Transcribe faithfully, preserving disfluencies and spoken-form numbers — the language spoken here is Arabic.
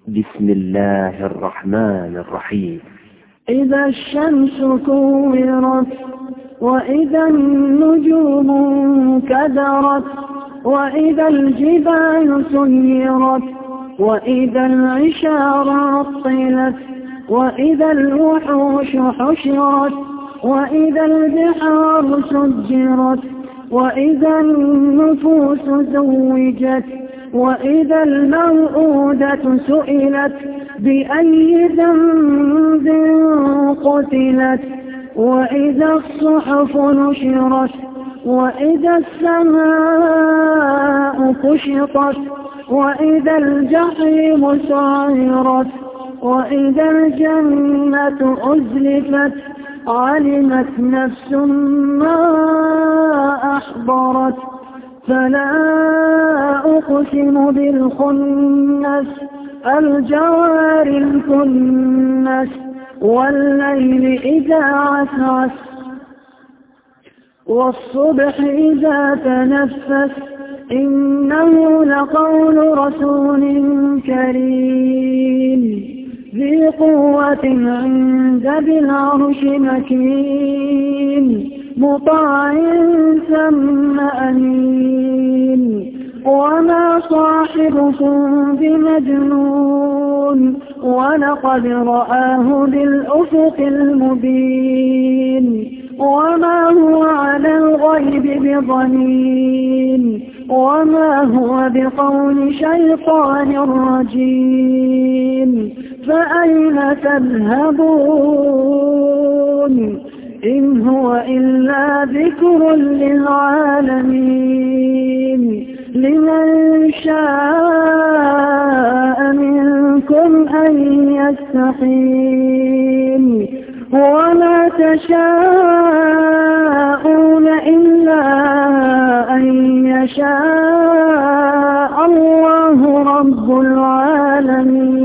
بسم الله الرحمن الرحيم. إذا الشمس كورت وإذا النجوم انكدرت وإذا الجبال سيرت وإذا العشار عطلت وإذا الوحوش حشرت وإذا البحار سجرت وإذا النفوس زوجت وإذا الموءودة سئلت بأي ذنب قتلت وإذا الصحف نشرت وإذا السماء كشطت وإذا الجحيم سعرت وإذا الجنة أزلفت علمت نفس ما أحضرت فلا أقسم بالخنس الجوار الكنس والليل إذا عسعس والصبح إذا تنفس إنه لقول رسول كريم ذي قوة عند ذي العرش مكين مطاع ثم أمين وما صاحبكم بمجنون ولقد رآه بالأفق المبين وما هو على الغيب بضنين وما هو بقول شيطان رجيم فأين تذهبون إن هو إلا ذكر للعالمين لمن شاء منكم أن يستقيم وما تشاءون إلا أن يشاء الله رب العالمين.